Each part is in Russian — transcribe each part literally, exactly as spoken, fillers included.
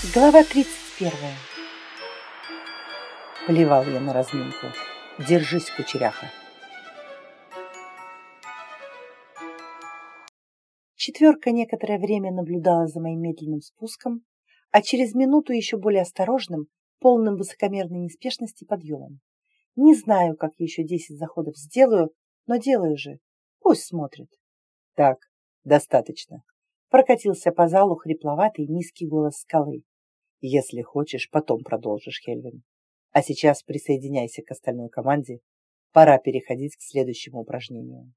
Глава тридцать первая. Плевал я на разминку. Держись, кучеряха. Четверка некоторое время наблюдала за моим медленным спуском, а через минуту еще более осторожным, полным высокомерной неспешности подъемом. Не знаю, как еще десять заходов сделаю, но делаю же. Пусть смотрит. Так, достаточно. Прокатился по залу хрипловатый низкий голос скалы. Если хочешь, потом продолжишь, Хельвин. А сейчас присоединяйся к остальной команде. Пора переходить к следующему упражнению.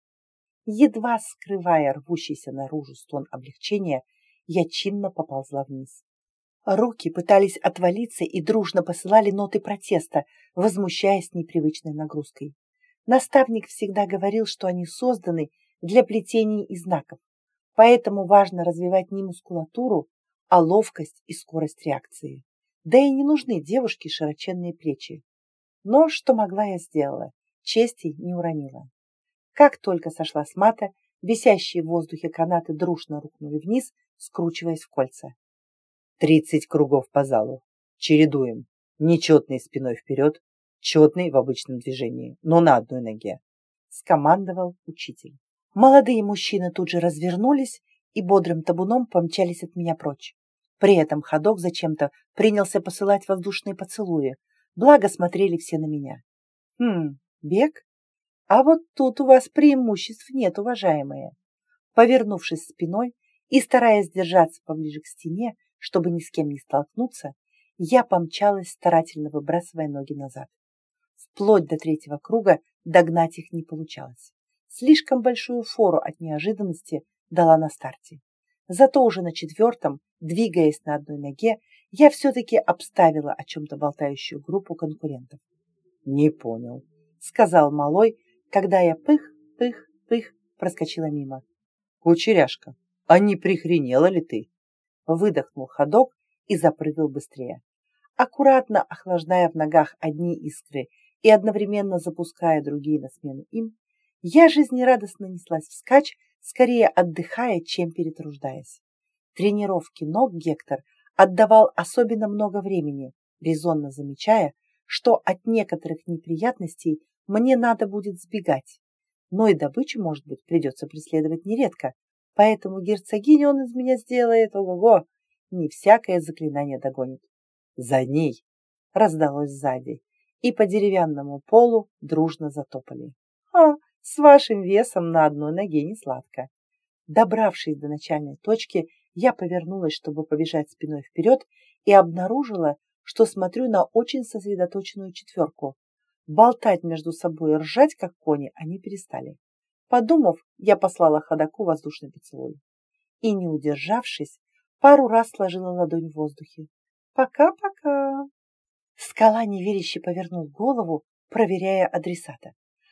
Едва скрывая рвущийся наружу стон облегчения, я чинно поползла вниз. Руки пытались отвалиться и дружно посылали ноты протеста, возмущаясь непривычной нагрузкой. Наставник всегда говорил, что они созданы для плетений и знаков, поэтому важно развивать не мускулатуру, а ловкость и скорость реакции. Да и не нужны девушке широченные плечи. Но что могла, я сделала, чести не уронила. Как только сошла с мата, висящие в воздухе канаты дружно рухнули вниз, скручиваясь в кольца. Тридцать кругов по залу. Чередуем. Нечетный спиной вперед, четный в обычном движении, но на одной ноге. Скомандовал учитель. Молодые мужчины тут же развернулись и бодрым табуном помчались от меня прочь. При этом ходок зачем-то принялся посылать воздушные поцелуи, благо смотрели все на меня. Хм, бег? А вот тут у вас преимуществ нет, уважаемые. Повернувшись спиной и стараясь держаться поближе к стене, чтобы ни с кем не столкнуться, я помчалась, старательно выбрасывая ноги назад. Вплоть до третьего круга догнать их не получалось. Слишком большую фору от неожиданности дала на старте. Зато уже на четвертом, двигаясь на одной ноге, я все-таки обставила о чем-то болтающую группу конкурентов. «Не понял», — сказал малой, когда я пых-пых-пых проскочила мимо. «Кучеряшка, а не прихренела ли ты?» Выдохнул ходок и запрыгал быстрее. Аккуратно охлаждая в ногах одни искры и одновременно запуская другие на смену им, я жизнерадостно неслась вскачь, скорее отдыхая, чем перетруждаясь. Тренировке ног Гектор отдавал особенно много времени, резонно замечая, что от некоторых неприятностей мне надо будет сбегать. Но и добычу, может быть, придется преследовать нередко, поэтому герцогиню он из меня сделает, ого-го, не всякое заклинание догонит. «За ней!» — раздалось сзади, и по деревянному полу дружно затопали. «Ха! С вашим весом на одной ноге не сладко». Добравшись до начальной точки, я повернулась, чтобы побежать спиной вперед, и обнаружила, что смотрю на очень сосредоточенную четверку. Болтать между собой и ржать, как кони, они перестали. Подумав, я послала ходоку воздушный поцелуй. И, не удержавшись, пару раз сложила ладонь в воздухе. «Пока-пока!» Скала неверяще повернул голову, проверяя адресата.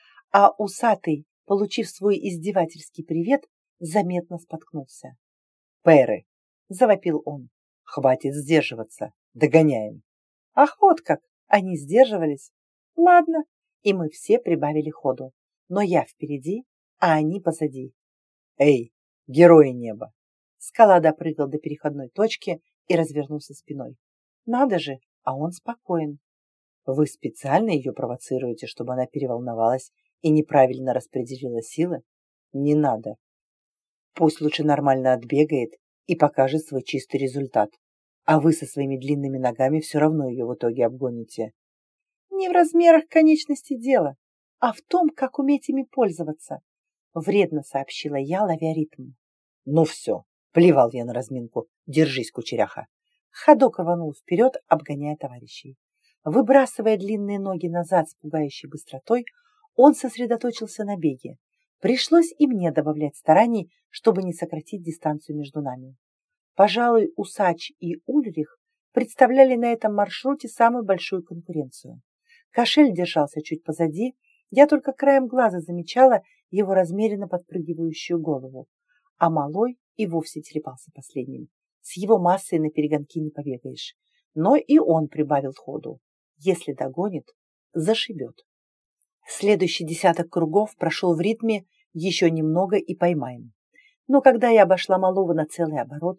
А усатый, получив свой издевательский привет, заметно споткнулся. «Перы!» — завопил он. «Хватит сдерживаться! Догоняем!» Ах, вот как! Они сдерживались. Ладно, и мы все прибавили ходу. Но я впереди, а они позади. «Эй, герои неба!» Скала допрыгал до переходной точки и развернулся спиной. Надо же, а он спокоен. «Вы специально ее провоцируете, чтобы она переволновалась и неправильно распределила силы? Не надо. Пусть лучше нормально отбегает и покажет свой чистый результат, а вы со своими длинными ногами все равно ее в итоге обгоните». Не в размерах конечности дело, а в том, как уметь ими пользоваться, вредно сообщила я, ловя ритм. Ну все, плевал я на разминку, держись, кучеряха. Ходок рванул вперед, обгоняя товарищей. Выбрасывая длинные ноги назад с пугающей быстротой, он сосредоточился на беге. Пришлось и мне добавлять стараний, чтобы не сократить дистанцию между нами. Пожалуй, Усач и Ульрих представляли на этом маршруте самую большую конкуренцию. Кошель держался чуть позади, я только краем глаза замечала его размеренно подпрыгивающую голову, а малой и вовсе телепался последним. С его массой на перегонки не побегаешь. Но и он прибавил ходу. Если догонит, зашибет. Следующий десяток кругов прошел в ритме «еще немного и поймаем». Но когда я обошла малого на целый оборот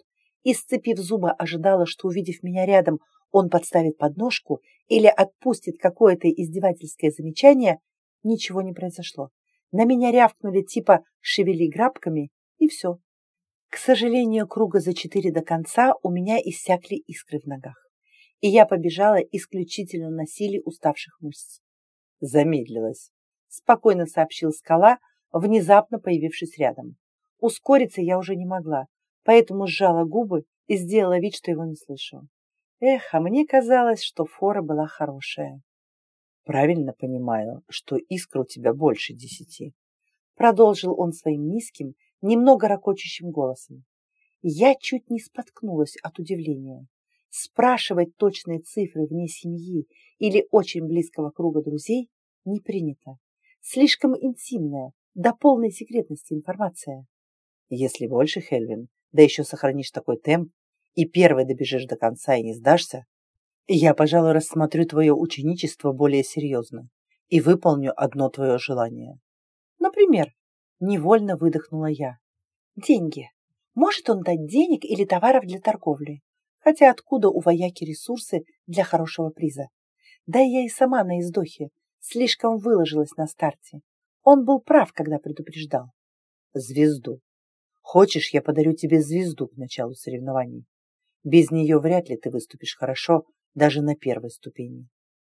и, сцепив зубы, ожидала, что, увидев меня рядом, он подставит подножку или отпустит какое-то издевательское замечание, ничего не произошло. На меня рявкнули типа «шевели грабками» и все. К сожалению, круга за четыре до конца у меня иссякли искры в ногах, и я побежала исключительно на силе уставших мышц. Замедлилась, спокойно сообщил скала, внезапно появившись рядом. Ускориться я уже не могла, поэтому сжала губы и сделала вид, что его не слышу. Эх, а мне казалось, что фора была хорошая. Правильно понимаю, что искр у тебя больше десяти. Продолжил он своим низким, немного ракочущим голосом. Я чуть не споткнулась от удивления. Спрашивать точные цифры вне семьи или очень близкого круга друзей не принято. Слишком интимная, до полной секретности информация. Если больше, Хельвин, да еще сохранишь такой темп, и первой добежишь до конца и не сдашься, я, пожалуй, рассмотрю твое ученичество более серьезно и выполню одно твое желание. Например, невольно выдохнула я. Деньги. Может он дать денег или товаров для торговли? Хотя откуда у вояки ресурсы для хорошего приза? Да и я и сама на издохе слишком выложилась на старте. Он был прав, когда предупреждал. Звезду. Хочешь, я подарю тебе звезду к началу соревнований? Без нее вряд ли ты выступишь хорошо даже на первой ступени.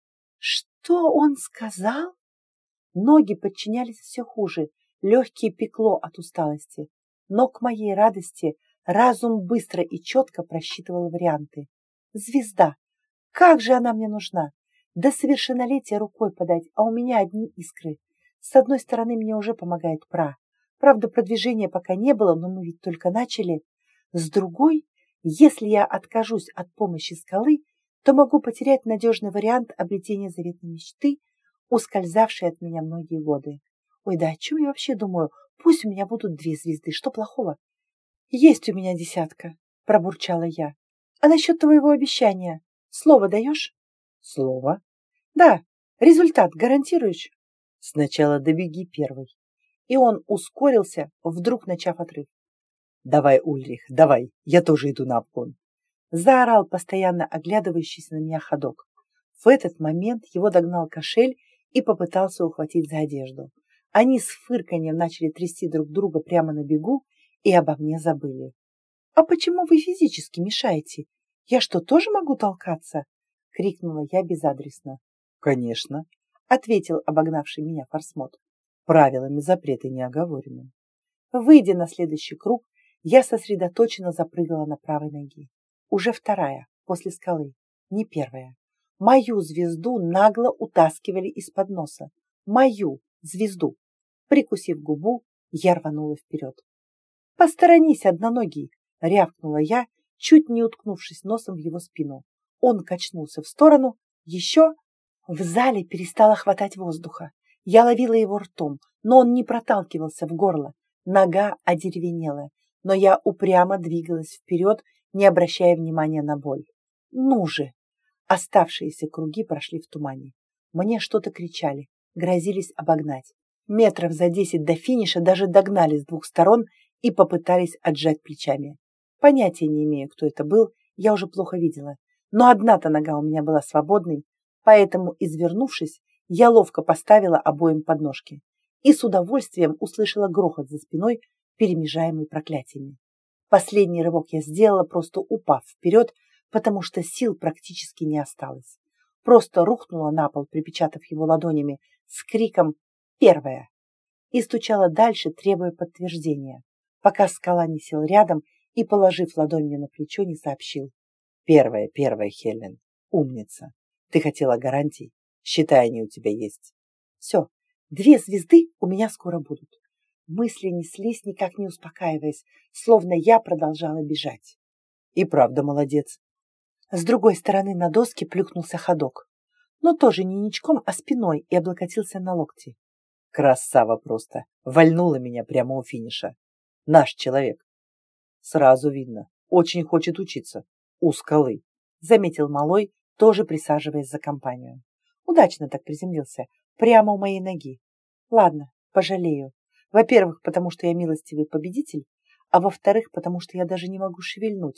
Что он сказал? Ноги подчинялись все хуже, легкие пекло от усталости. Но к моей радости разум быстро и четко просчитывал варианты. Звезда. Как же она мне нужна? До совершеннолетия рукой подать, а у меня одни искры. С одной стороны, мне уже помогает пра. Правда, продвижения пока не было, но мы ведь только начали. С другой, если я откажусь от помощи скалы, то могу потерять надежный вариант обретения заветной мечты, ускользавшей от меня многие годы. Ой, да о чем я вообще думаю? Пусть у меня будут две звезды, что плохого? Есть у меня десятка, пробурчала я. А насчет твоего обещания? Слово даешь? Слово? Да. Результат гарантируешь? Сначала добеги первый. И он ускорился, вдруг начав отрыв. Давай, Ульрих, давай, я тоже иду на обгон. Заорал постоянно оглядывающийся на меня ходок. В этот момент его догнал кошель и попытался ухватить за одежду. Они с фырканьем начали трясти друг друга прямо на бегу и обо мне забыли. «А почему вы физически мешаете? Я что, тоже могу толкаться?» — крикнула я безадресно. «Конечно», — ответил обогнавший меня форсмот. «Правилами запреты не оговорены». Выйдя на следующий круг, я сосредоточенно запрыгала на правой ноге. Уже вторая, после скалы, не первая. Мою звезду нагло утаскивали из-под носа. Мою звезду. Прикусив губу, я рванула вперед. «Посторонись, одноногий!» — рявкнула я, чуть не уткнувшись носом в его спину. Он качнулся в сторону. Еще в зале перестало хватать воздуха. Я ловила его ртом, но он не проталкивался в горло. Нога одеревенела, но я упрямо двигалась вперед, не обращая внимания на боль. Ну же! Оставшиеся круги прошли в тумане. Мне что-то кричали, грозились обогнать. Метров за десять до финиша даже догнали с двух сторон и попытались отжать плечами. Понятия не имею, кто это был, я уже плохо видела. Но одна-то нога у меня была свободной, поэтому, извернувшись, я ловко поставила обоим подножки и с удовольствием услышала грохот за спиной, перемежаемый проклятиями. Последний рывок я сделала, просто упав вперед, потому что сил практически не осталось. Просто рухнула на пол, припечатав его ладонями, с криком «Первая!» и стучала дальше, требуя подтверждения, пока скала не сел рядом и, положив ладонь мне на плечо, не сообщил. «Первая, первая, Хелен, умница. Ты хотела гарантий? Считай, они у тебя есть. Все, две звезды у меня скоро будут». Мысли неслись, никак не успокаиваясь, словно я продолжала бежать. И правда молодец. С другой стороны на доске плюхнулся ходок, но тоже не ничком, а спиной, и облокотился на локти. Красава просто, вальнула меня прямо у финиша. Наш человек. Сразу видно, очень хочет учиться. У скалы, заметил малой, тоже присаживаясь за компанию. Удачно так приземлился, прямо у моей ноги. Ладно, пожалею. Во-первых, потому что я милостивый победитель, а во-вторых, потому что я даже не могу шевельнуть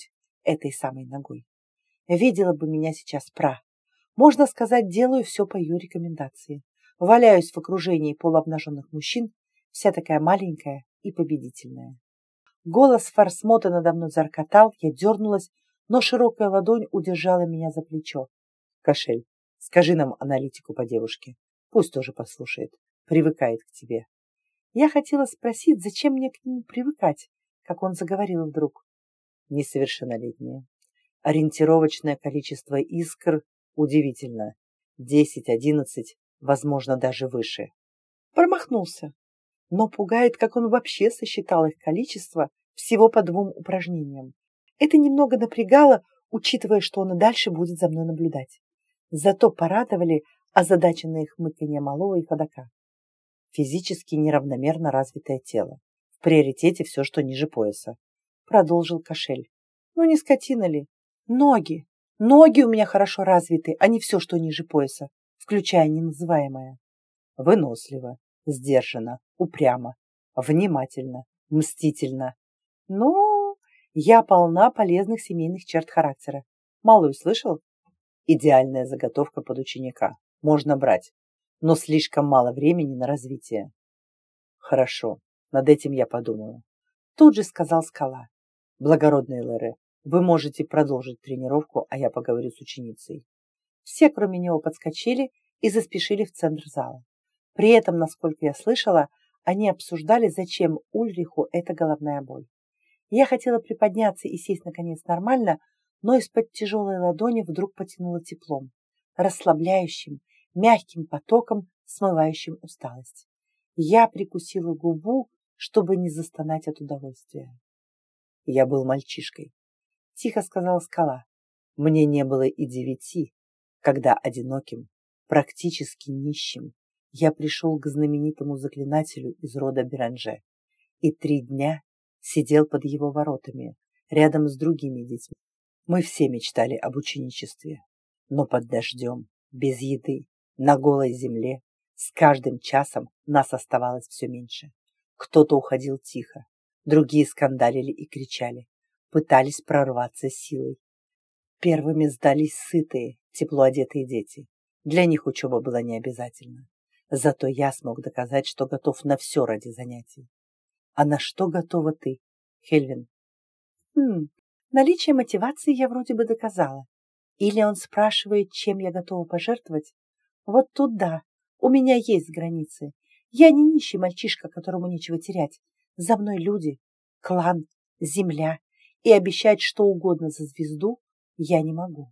этой самой ногой. Видела бы меня сейчас пра. Можно сказать, делаю все по ее рекомендации. Валяюсь в окружении полуобнаженных мужчин, вся такая маленькая и победительная. Голос Фарсмота надо мной зарокотал, я дернулась, но широкая ладонь удержала меня за плечо. Кошель, скажи нам аналитику по девушке. Пусть тоже послушает. Привыкает к тебе. Я хотела спросить, зачем мне к нему привыкать, как он заговорил вдруг. Несовершеннолетняя. Ориентировочное количество искр удивительно. Десять, одиннадцать, возможно, даже выше. Промахнулся. Но пугает, как он вообще сосчитал их количество всего по двум упражнениям. Это немного напрягало, учитывая, что он и дальше будет за мной наблюдать. Зато порадовали озадаченные хмыканье малого и ходока. Физически неравномерно развитое тело. В приоритете все, что ниже пояса. Продолжил Кошель. Ну не скотина ли? Ноги. Ноги у меня хорошо развиты, а не все, что ниже пояса, включая неназываемое. Выносливо, сдержанно, упрямо, внимательно, мстительно. Ну, я полна полезных семейных черт характера. Малой слышал? Идеальная заготовка под ученика. Можно брать, но слишком мало времени на развитие. Хорошо, над этим я подумаю. Тут же сказал Скала. Благородный Лере, вы можете продолжить тренировку, а я поговорю с ученицей. Все, кроме него, подскочили и заспешили в центр зала. При этом, насколько я слышала, они обсуждали, зачем Ульриху эта головная боль. Я хотела приподняться и сесть, наконец, нормально, но из-под тяжелой ладони вдруг потянуло теплом, расслабляющим, мягким потоком, смывающим усталость. Я прикусила губу, чтобы не застонать от удовольствия. Я был мальчишкой, тихо сказала Скала. Мне не было и девяти, когда одиноким, практически нищим, я пришел к знаменитому заклинателю из рода Беранже и три дня сидел под его воротами, рядом с другими детьми. Мы все мечтали об ученичестве, но под дождем, без еды, на голой земле, с каждым часом нас оставалось все меньше. Кто-то уходил тихо, другие скандалили и кричали, пытались прорваться силой. Первыми сдались сытые, тепло одетые дети. Для них учеба была необязательна. Зато я смог доказать, что готов на все ради занятий. А на что готова ты, Хельвин? Хм, наличие мотивации я вроде бы доказала. Или он спрашивает, чем я готова пожертвовать? Вот тут да, у меня есть границы. Я не нищий мальчишка, которому нечего терять. За мной люди, клан, земля. И обещать что угодно за звезду я не могу.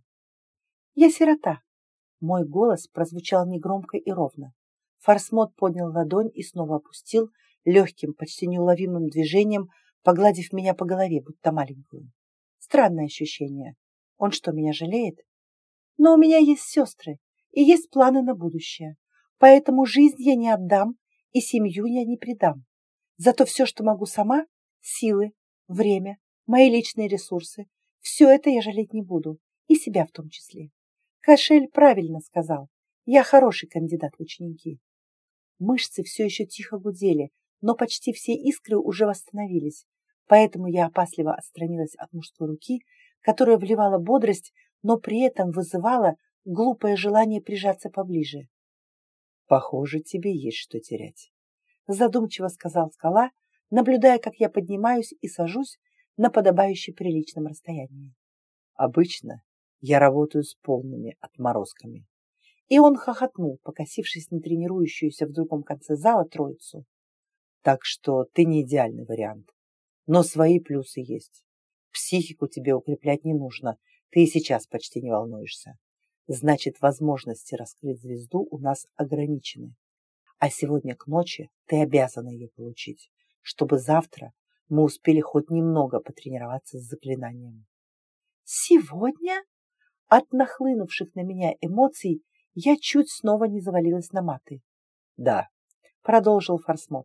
Я сирота. Мой голос прозвучал негромко и ровно. Фарсмот поднял ладонь и снова опустил, легким, почти неуловимым движением, погладив меня по голове, будто маленькую. Странное ощущение. Он что, меня жалеет? Но у меня есть сестры, и есть планы на будущее. Поэтому жизнь я не отдам, и семью я не предам. Зато все, что могу сама, силы, время, мои личные ресурсы, все это я жалеть не буду, и себя в том числе. Кошель правильно сказал, я хороший кандидат в ученики. Мышцы все еще тихо гудели, но почти все искры уже восстановились, поэтому я опасливо отстранилась от мужской руки, которая вливала бодрость, но при этом вызывала глупое желание прижаться поближе. «Похоже, тебе есть что терять», — задумчиво сказал Скала, наблюдая, как я поднимаюсь и сажусь на подобающе приличном расстоянии. «Обычно я работаю с полными отморозками». И он хохотнул, покосившись на тренирующуюся в другом конце зала троицу. «Так что ты не идеальный вариант, но свои плюсы есть. Психику тебе укреплять не нужно, ты и сейчас почти не волнуешься. Значит, возможности раскрыть звезду у нас ограничены. А сегодня к ночи ты обязана ее получить, чтобы завтра мы успели хоть немного потренироваться с заклинанием». «Сегодня?» От нахлынувших на меня эмоций я чуть снова не завалилась на маты. «Да», — продолжил Фарсмот.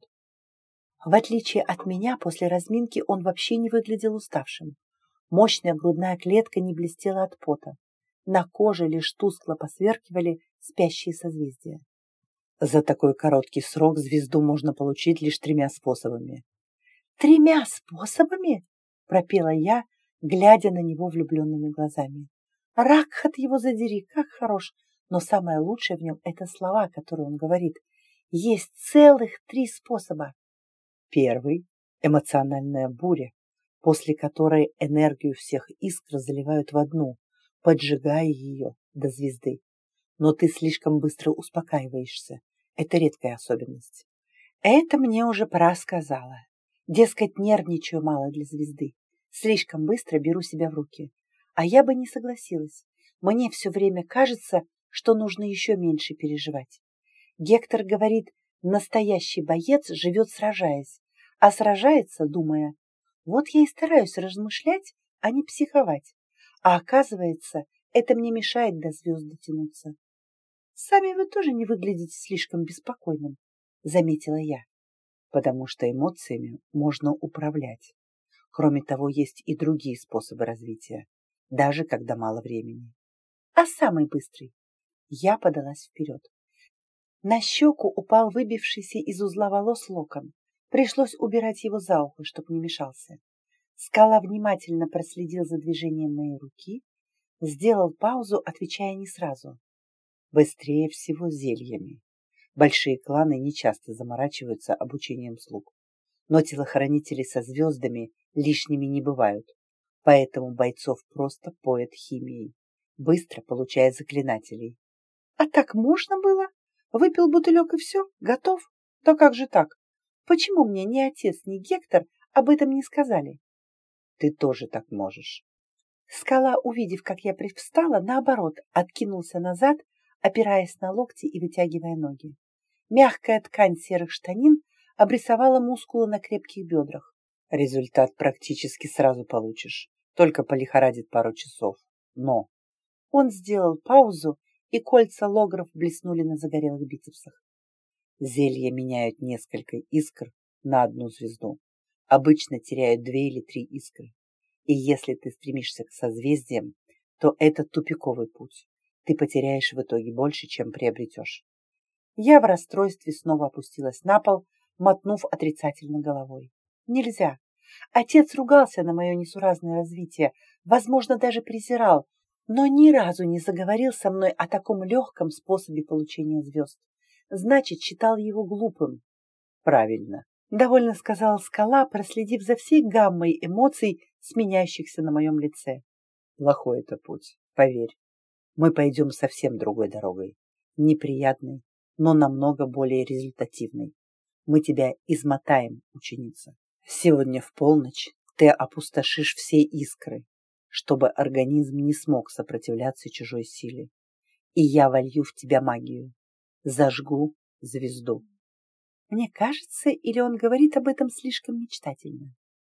В отличие от меня, после разминки он вообще не выглядел уставшим. Мощная грудная клетка не блестела от пота. На коже лишь тускло посверкивали спящие созвездия. За такой короткий срок звезду можно получить лишь тремя способами. «Тремя способами?» — пропела я, глядя на него влюбленными глазами. Ракхат его задери, как хорош! Но самое лучшее в нем — это слова, которые он говорит. Есть целых три способа. Первый — эмоциональная буря, после которой энергию всех искр заливают в одну, поджигая ее до звезды. Но ты слишком быстро успокаиваешься. Это редкая особенность. Это мне уже пора сказала. Дескать, нервничаю мало для звезды. Слишком быстро беру себя в руки. А я бы не согласилась. Мне все время кажется, что нужно еще меньше переживать. Гектор говорит, настоящий боец живет сражаясь, а сражается, думая. Вот я и стараюсь размышлять, а не психовать. А оказывается, это мне мешает до звезд дотянуться. Сами вы тоже не выглядите слишком беспокойным, заметила я. Потому что эмоциями можно управлять. Кроме того, есть и другие способы развития, даже когда мало времени. А самый быстрый? Я подалась вперед. На щеку упал выбившийся из узла волос локон. Пришлось убирать его за ухо, чтобы не мешался. Скала внимательно проследил за движением моей руки, сделал паузу, отвечая не сразу. Быстрее всего зельями. Большие кланы нечасто заморачиваются обучением слуг. Но телохранители со звездами лишними не бывают. Поэтому бойцов просто поят химией, быстро получая заклинателей. А так можно было? Выпил бутылек и все, готов? Да как же так? Почему мне ни отец, ни Гектор об этом не сказали? Ты тоже так можешь. Скала, увидев, как я привстала, наоборот, откинулся назад, опираясь на локти и вытягивая ноги. Мягкая ткань серых штанин обрисовала мускулы на крепких бедрах. Результат практически сразу получишь, только полихорадит пару часов. Но он сделал паузу, и кольца логров блеснули на загорелых бицепсах. Зелья меняют несколько искр на одну звезду. Обычно теряют две или три искры. И если ты стремишься к созвездиям, то это тупиковый путь. Ты потеряешь в итоге больше, чем приобретешь. Я в расстройстве снова опустилась на пол, мотнув отрицательно головой. Нельзя. Отец ругался на мое несуразное развитие, возможно, даже презирал, но ни разу не заговорил со мной о таком легком способе получения звезд. Значит, считал его глупым. Правильно, довольно сказала Скала, проследив за всей гаммой эмоций, сменяющихся на моем лице. Плохой это путь, поверь. Мы пойдем совсем другой дорогой. Неприятной, но намного более результативной. Мы тебя измотаем, ученица. Сегодня в полночь ты опустошишь все искры, чтобы организм не смог сопротивляться чужой силе. И я волью в тебя магию. Зажгу звезду. Мне кажется, или он говорит об этом слишком мечтательно?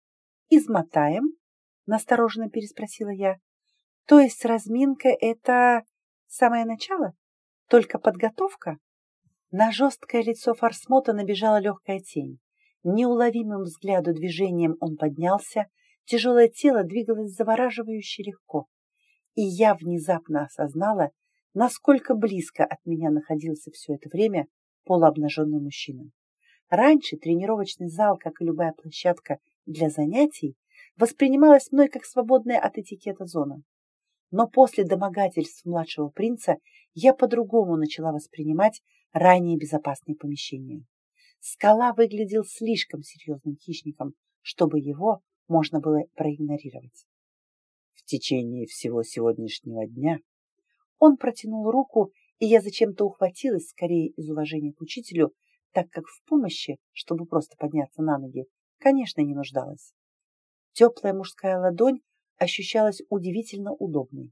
Измотаем? Настороженно переспросила я. То есть разминка — это самое начало? Только подготовка? На жесткое лицо Фарсмота набежала легкая тень. Неуловимым взгляду движением он поднялся, тяжелое тело двигалось завораживающе легко. И я внезапно осознала, насколько близко от меня находился все это время полуобнаженный мужчина. Раньше тренировочный зал, как и любая площадка для занятий, воспринималась мной как свободная от этикета зона. Но после домогательств младшего принца я по-другому начала воспринимать ранее безопасные помещения. Скала выглядел слишком серьезным хищником, чтобы его можно было проигнорировать. В течение всего сегодняшнего дня он протянул руку, и я зачем-то ухватилась скорее из уважения к учителю, так как в помощи, чтобы просто подняться на ноги, конечно, не нуждалась. Теплая мужская ладонь ощущалась удивительно удобной.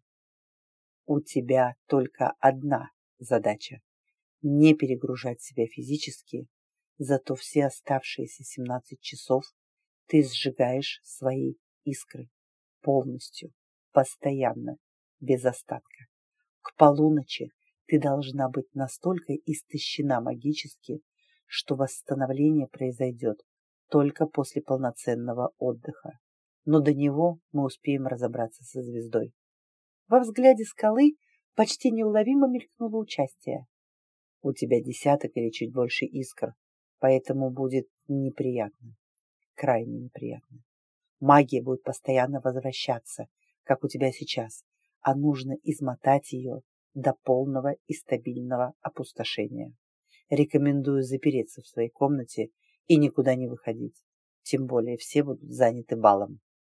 У тебя только одна задача – не перегружать себя физически, зато все оставшиеся семнадцать часов ты сжигаешь свои искры полностью, постоянно, без остатка. К полуночи ты должна быть настолько истощена магически, что восстановление произойдет только после полноценного отдыха. Но до него мы успеем разобраться со звездой. Во взгляде Скалы почти неуловимо мелькнуло участие. У тебя десяток или чуть больше искр, поэтому будет неприятно, крайне неприятно. Магия будет постоянно возвращаться, как у тебя сейчас, а нужно измотать ее до полного и стабильного опустошения. Рекомендую запереться в своей комнате и никуда не выходить. Тем более все будут заняты балом.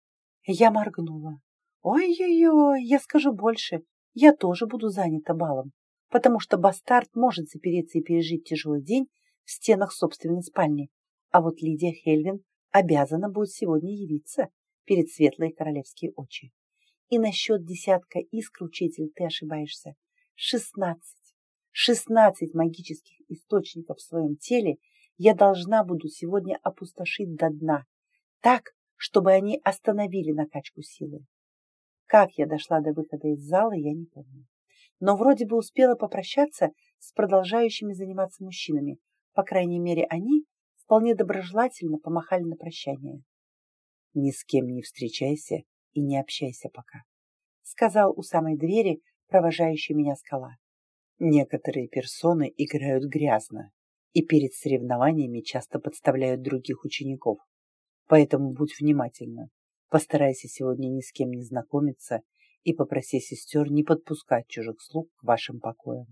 Я моргнула. Ой-ой-ой, я скажу больше. Я тоже буду занята балом, потому что бастард может запереться и пережить тяжелый день в стенах собственной спальни. А вот Лидия Хельвин обязана будет сегодня явиться перед светлые королевские очи. И насчет десятка искр, учитель, ты ошибаешься. Шестнадцать. Шестнадцать магических источников в своем теле я должна буду сегодня опустошить до дна, так, чтобы они остановили накачку силы. Как я дошла до выхода из зала, я не помню. Но вроде бы успела попрощаться с продолжающими заниматься мужчинами. По крайней мере, они вполне доброжелательно помахали на прощание. «Ни с кем не встречайся и не общайся пока», сказал у самой двери провожающий меня Скала. «Некоторые персоны играют грязно и перед соревнованиями часто подставляют других учеников. Поэтому будь внимательна. Постарайся сегодня ни с кем не знакомиться и попроси сестер не подпускать чужих слуг к вашим покоям».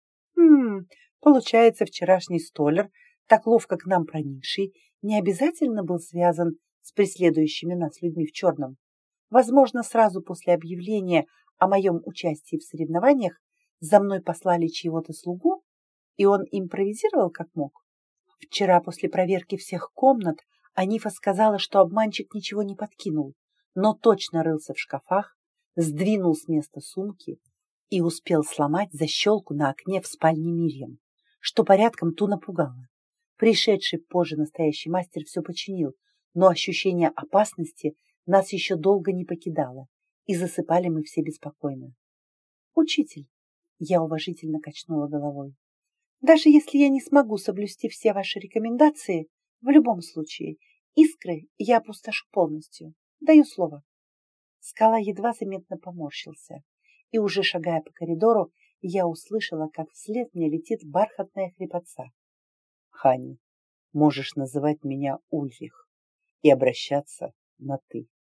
Хм, получается, вчерашний столер, так ловко к нам проникший, не обязательно был связан с преследующими нас людьми в черном. Возможно, сразу после объявления о моем участии в соревнованиях за мной послали чьего-то слугу, и он импровизировал как мог. Вчера после проверки всех комнат Анифа сказала, что обманщик ничего не подкинул, но точно рылся в шкафах, сдвинул с места сумки и успел сломать защелку на окне в спальне Мирьям, что порядком ту напугало. Пришедший позже настоящий мастер все починил, но ощущение опасности нас еще долго не покидало, и засыпали мы все беспокойно. «Учитель», — я уважительно качнула головой, «даже если я не смогу соблюсти все ваши рекомендации, в любом случае искры я опустошу полностью, даю слово». Скала едва заметно поморщился, и уже шагая по коридору, я услышала, как вслед мне летит бархатная хрипотца. «Хани, можешь называть меня Ульрих и обращаться на «ты».